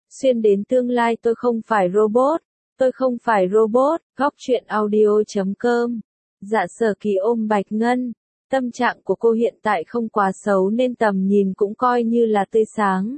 Xuyên đến tương lai tôi không phải robot. Tôi không phải robot. Góc truyện audio.com. Dạ Sở Kỳ ôm Bạch Ngân. Tâm trạng của cô hiện tại không quá xấu nên tầm nhìn cũng coi như là tươi sáng.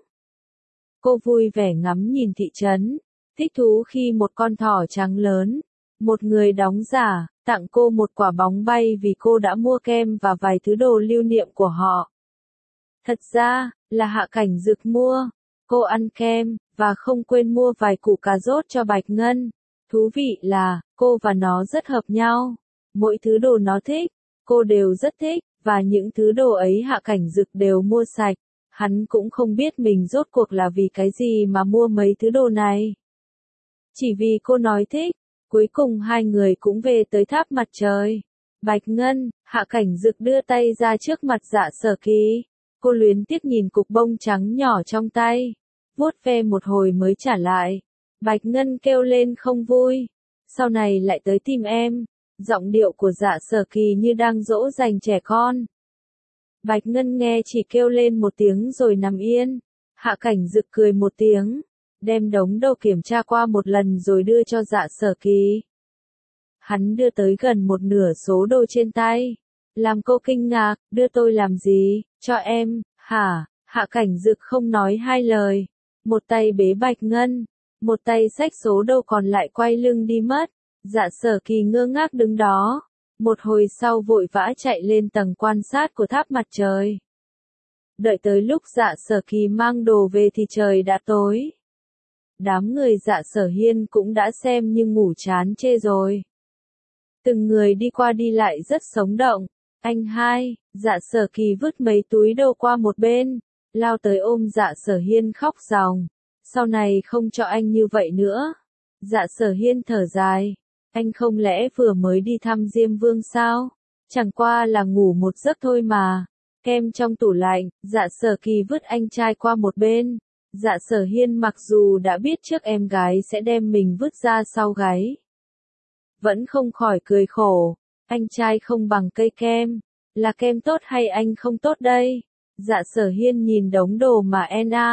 Cô vui vẻ ngắm nhìn thị trấn, thích thú khi một con thỏ trắng lớn, một người đóng giả, tặng cô một quả bóng bay vì cô đã mua kem và vài thứ đồ lưu niệm của họ. Thật ra, là Hạ Cảnh Dực mua. Cô ăn kem, và không quên mua vài củ cà rốt cho Bạch Ngân. Thú vị là, cô và nó rất hợp nhau. Mỗi thứ đồ nó thích, cô đều rất thích, và những thứ đồ ấy Hạ Cảnh Dực đều mua sạch. Hắn cũng không biết mình rốt cuộc là vì cái gì mà mua mấy thứ đồ này. Chỉ vì cô nói thích, cuối cùng hai người cũng về tới tháp mặt trời. Bạch Ngân, Hạ Cảnh Dực đưa tay ra trước mặt Dạ Sở Kỳ. Cô luyến tiếc nhìn cục bông trắng nhỏ trong tay, vuốt ve một hồi mới trả lại. Bạch Ngân kêu lên không vui. Sau này lại tới tìm em. Giọng điệu của Dạ Sở Kỳ như đang dỗ dành trẻ con. Bạch Ngân nghe chỉ kêu lên một tiếng rồi nằm yên. Hạ Cảnh Dực cười một tiếng, đem đống đồ kiểm tra qua một lần rồi đưa cho Dạ Sở Kỳ. Hắn đưa tới gần một nửa số đồ trên tay. Làm cô kinh ngạc, đưa tôi làm gì, cho em, hả? Hạ Cảnh Dực không nói hai lời. Một tay bế Bạch Ngân, một tay xách số đồ còn lại quay lưng đi mất. Dạ Sở Kỳ ngơ ngác đứng đó. Một hồi sau vội vã chạy lên tầng quan sát của tháp mặt trời. Đợi tới lúc Dạ Sở Kỳ mang đồ về thì trời đã tối. Đám người Dạ Sở Hiên cũng đã xem nhưng ngủ chán chê rồi. Từng người đi qua đi lại rất sống động. Anh hai, Dạ Sở Kỳ vứt mấy túi đồ qua một bên, lao tới ôm Dạ Sở Hiên khóc ròng. Sau này không cho anh như vậy nữa. Dạ Sở Hiên thở dài. Anh không lẽ vừa mới đi thăm Diêm Vương sao? Chẳng qua là ngủ một giấc thôi mà. Kem trong tủ lạnh, Dạ Sở Kỳ vứt anh trai qua một bên. Dạ Sở Hiên mặc dù đã biết trước em gái sẽ đem mình vứt ra sau gáy, vẫn không khỏi cười khổ. Anh trai không bằng cây kem. Là kem tốt hay anh không tốt đây? Dạ Sở Hiên nhìn đống đồ mà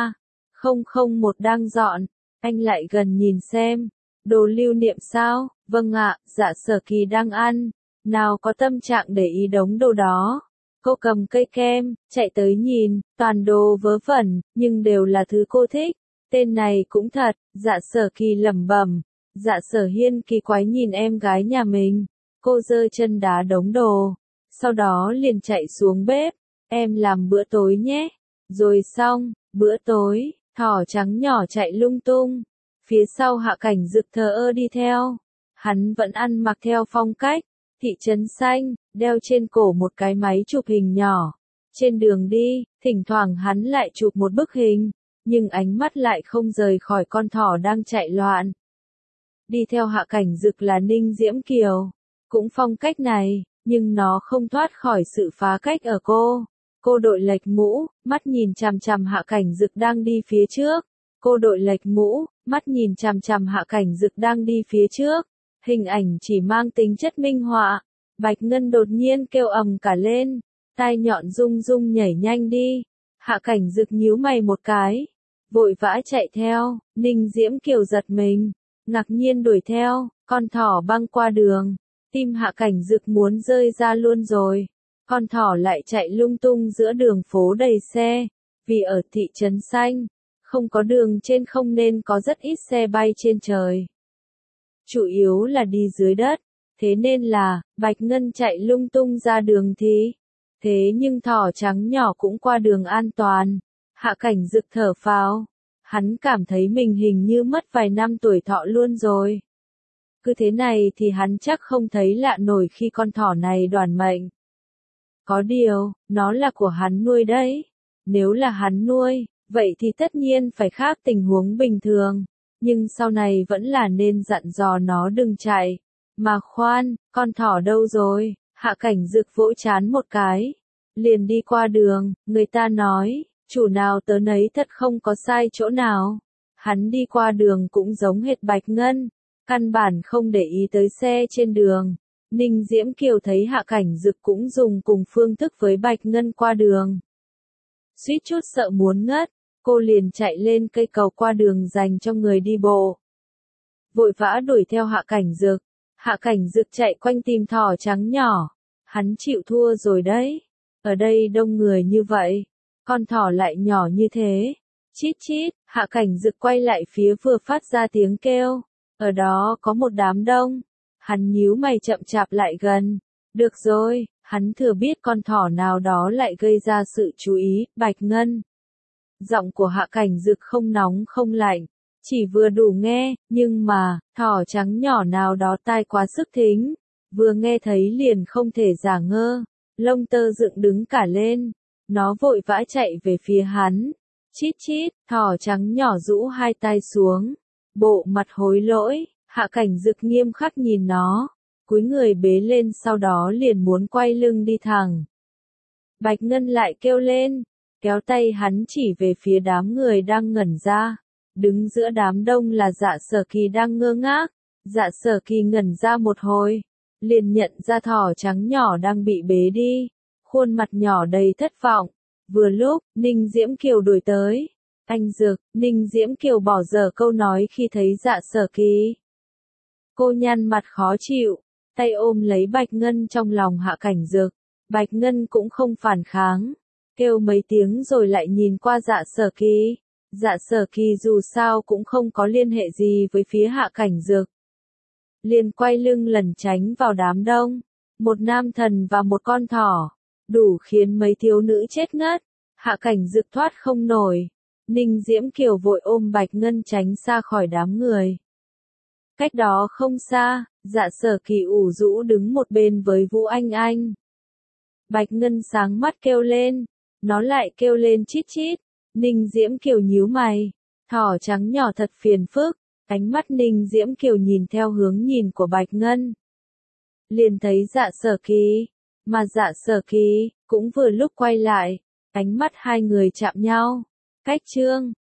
NA001 đang dọn. Anh lại gần nhìn xem. Đồ lưu niệm sao? Vâng ạ, Dạ Sở Kỳ đang ăn. Nào có tâm trạng để ý đống đồ đó. Cô cầm cây kem, chạy tới nhìn, toàn đồ vớ vẩn, nhưng đều là thứ cô thích. Tên này cũng thật, Dạ Sở Kỳ lẩm bẩm. Dạ Sở Hiên kỳ quái nhìn em gái nhà mình. Cô giơ chân đá đống đồ. Sau đó liền chạy xuống bếp. Em làm bữa tối nhé. Rồi xong, bữa tối, thỏ trắng nhỏ chạy lung tung. Phía sau Hạ Cảnh Dực thờ ơ đi theo. Hắn vẫn ăn mặc theo phong cách thị trấn xanh, đeo trên cổ một cái máy chụp hình nhỏ. Trên đường đi, thỉnh thoảng hắn lại chụp một bức hình, nhưng ánh mắt lại không rời khỏi con thỏ đang chạy loạn. Đi theo Hạ Cảnh Dực là Ninh Diễm Kiều, cũng phong cách này, nhưng nó không thoát khỏi sự phá cách ở cô. Cô đội lệch mũ, mắt nhìn chằm chằm Hạ Cảnh Dực đang đi phía trước. Cô đội lệch mũ, mắt nhìn chằm chằm Hạ Cảnh Dực đang đi phía trước. Hình ảnh chỉ mang tính chất minh họa. Bạch Ngân đột nhiên kêu ầm cả lên. Tai nhọn rung rung nhảy nhanh đi. Hạ Cảnh Dực nhíu mày một cái, vội vã chạy theo. Ninh Diễm Kiều giật mình, ngạc nhiên đuổi theo. Con thỏ băng qua đường. Tim Hạ Cảnh Dực muốn rơi ra luôn rồi. Con thỏ lại chạy lung tung giữa đường phố đầy xe. Vì ở thị trấn xanh, không có đường trên không nên có rất ít xe bay trên trời. Chủ yếu là đi dưới đất. Thế nên là, Bạch Ngân chạy lung tung ra đường thì. Thế nhưng thỏ trắng nhỏ cũng qua đường an toàn. Hạ Cảnh Dực thở phào. Hắn cảm thấy mình hình như mất vài năm tuổi thọ luôn rồi. Cứ thế này thì hắn chắc không thấy lạ nổi khi con thỏ này đoản mệnh. Có điều, nó là của hắn nuôi đấy. Nếu là hắn nuôi, vậy thì tất nhiên phải khác tình huống bình thường. Nhưng sau này vẫn là nên dặn dò nó đừng chạy. Mà khoan, con thỏ đâu rồi? Hạ Cảnh Dực vỗ trán một cái. Liền đi qua đường, người ta nói, chủ nào tớ nấy thật không có sai chỗ nào. Hắn đi qua đường cũng giống hệt Bạch Ngân. Căn bản không để ý tới xe trên đường. Ninh Diễm Kiều thấy Hạ Cảnh Dực cũng dùng cùng phương thức với Bạch Ngân qua đường. Suýt chút sợ muốn ngất. cô liền chạy lên cây cầu qua đường dành cho người đi bộ. Vội vã đuổi theo Hạ Cảnh Dực. Hạ Cảnh Dực chạy quanh tìm thỏ trắng nhỏ. Hắn chịu thua rồi đấy. Ở đây đông người như vậy. Con thỏ lại nhỏ như thế. Chít chít, Hạ Cảnh Dực quay lại phía vừa phát ra tiếng kêu. Ở đó có một đám đông. Hắn nhíu mày chậm chạp lại gần. Được rồi, hắn thừa biết con thỏ nào đó lại gây ra sự chú ý, Bạch Ngân. Giọng của Hạ Cảnh Dực không nóng không lạnh, chỉ vừa đủ nghe, nhưng mà, thỏ trắng nhỏ nào đó tai quá sức thính. Vừa nghe thấy liền không thể giả ngơ, lông tơ dựng đứng cả lên. Nó vội vã chạy về phía hắn. Chít chít, thỏ trắng nhỏ rũ hai tay xuống. Bộ mặt hối lỗi, Hạ Cảnh Dực nghiêm khắc nhìn nó. Cúi người bế lên sau đó liền muốn quay lưng đi thẳng. Bạch Ngân lại kêu lên, kéo tay hắn chỉ về phía đám người đang ngẩn ra. Đứng giữa đám đông là Dạ Sở Kỳ đang ngơ ngác. Dạ Sở Kỳ ngẩn ra một hồi, liền nhận ra thỏ trắng nhỏ đang bị bế đi. Khuôn mặt nhỏ đầy thất vọng. Vừa lúc, Ninh Diễm Kiều đuổi tới. Anh Dực, Ninh Diễm Kiều bỏ dở câu nói khi thấy Dạ Sở Kỳ. Cô nhăn mặt khó chịu, tay ôm lấy Bạch Ngân trong lòng Hạ Cảnh Dực. Bạch Ngân cũng không phản kháng, kêu mấy tiếng rồi lại nhìn qua Dạ Sở Kỳ. Dạ Sở Kỳ dù sao cũng không có liên hệ gì với phía Hạ Cảnh Dực. Liền quay lưng lẩn tránh vào đám đông. Một nam thần và một con thỏ, đủ khiến mấy thiếu nữ chết ngất. Hạ Cảnh Dực thoát không nổi. Ninh Diễm Kiều vội ôm Bạch Ngân tránh xa khỏi đám người. Cách đó không xa, Dạ Sở Kỳ ủ rũ đứng một bên với Vũ Anh Anh. Bạch Ngân sáng mắt kêu lên, nó lại kêu lên chít chít. Ninh Diễm Kiều nhíu mày, thỏ trắng nhỏ thật phiền phức. Ánh mắt Ninh Diễm Kiều nhìn theo hướng nhìn của Bạch Ngân. Liền thấy Dạ Sở Kỳ, mà Dạ Sở Kỳ cũng vừa lúc quay lại, ánh mắt hai người chạm nhau. Cách chương